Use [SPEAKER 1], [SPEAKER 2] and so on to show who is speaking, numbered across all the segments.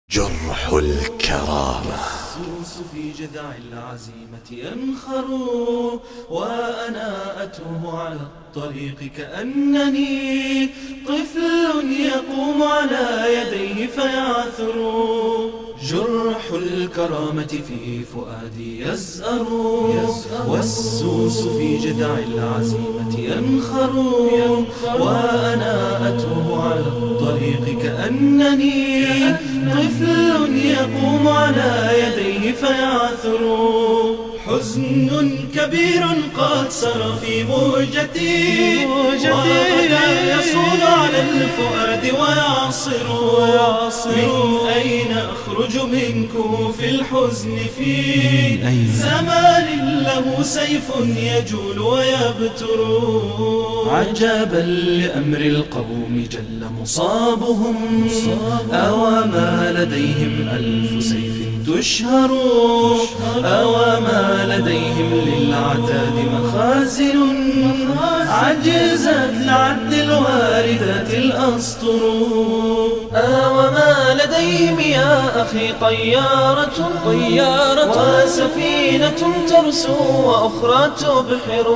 [SPEAKER 1] جرح الكرامة.
[SPEAKER 2] السوس في جذع العزيمة ينخر، وأنا أتوه على الطريق كأنني طفل يقوم على يديه فيعثر. جرح الكرامة في فؤادي يزأر، والسوس في جذع العزيمة ينخر، وأنا أتوه على الطريق كأنني طفل يقوم على يديه فيعثر. حزن كبير قد سر في موجتي، وغدا يصول على الفؤاد ويعصر. من أين أخرج من كوف الحزن في زمان له سيف يجول ويبتر. عجبا لأمر القوم جل مصابهم، أوما لديهم ألف سيف تشهر، أوما لديهم للعتاد مخازن، عجزت لعد الواردات الأسطر.
[SPEAKER 3] وما لديهم يا أخي طيارة وسفينة ترسو وأخرى تبحر.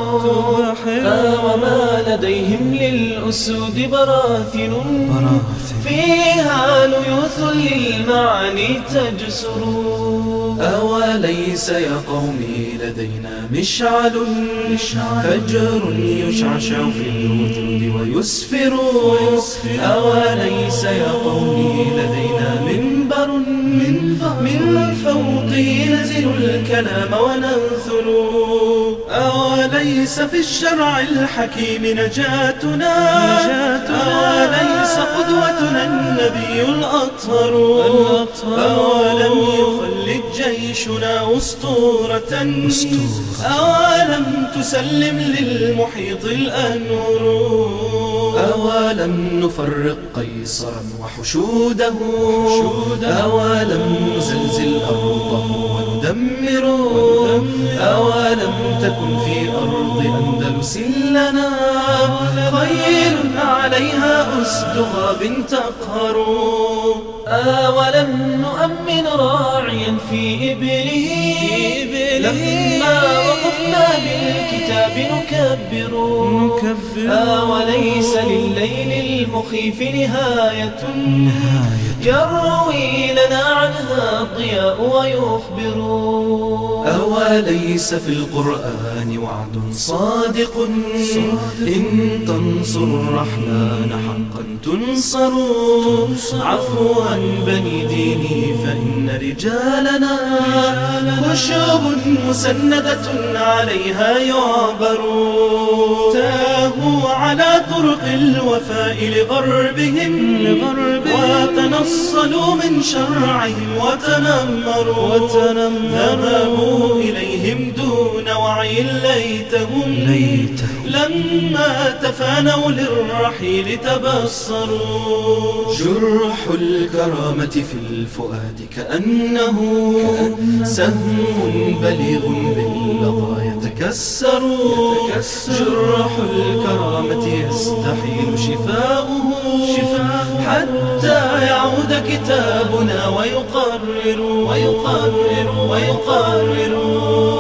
[SPEAKER 3] وما لديهم للأسود براثن، فيها ليوث للمعاني تجسر.
[SPEAKER 2] أوليس يا قومي لدينا مشعل، فجر يشعشع في الوجود ويسفر. أوليس يا قومي لدينا منبر، من فوقه نزل الكلام وننثر. أوليس في الشرع الحكيم نجاتنا، أوليس قدوتنا النبي الأطهر. أولم يخلد جيشنا أسطورة، أولم تسلم للمحيط الأنور. أولم نفرق قيصرا وحشوده، أولم نزلزل أرضه وندمر. أولم تكن في أرض أندلس لنا خير عليها أسد غاب تقهر.
[SPEAKER 3] أولم نؤمن راعيا في إبله، لما وقفنا بالكتاب نكبر. أوليس لليل المخيف نهاية، يروي لنا عنها الضياء ويخبر.
[SPEAKER 2] أوليس في القرآن وعد صادق، إن تنصروا الرحمن حقا تنصروا. عفوا بني ديني فإن رجالنا خشب مسندة عليها يعبر. تاهوا على طرق الوفاء لغربهم، وتنصلوا من شرعهم وتنمروا. ذهبوا إليهم دون وعي ليتهم لما تفانوا للرحيل تبصروا. جرح الكرامة في الفؤاد كأنه سهم بليغ باللظى يتكسر. جرح الكرامة يستحيل شفاؤه، حتى يعود كتابنا ويقرر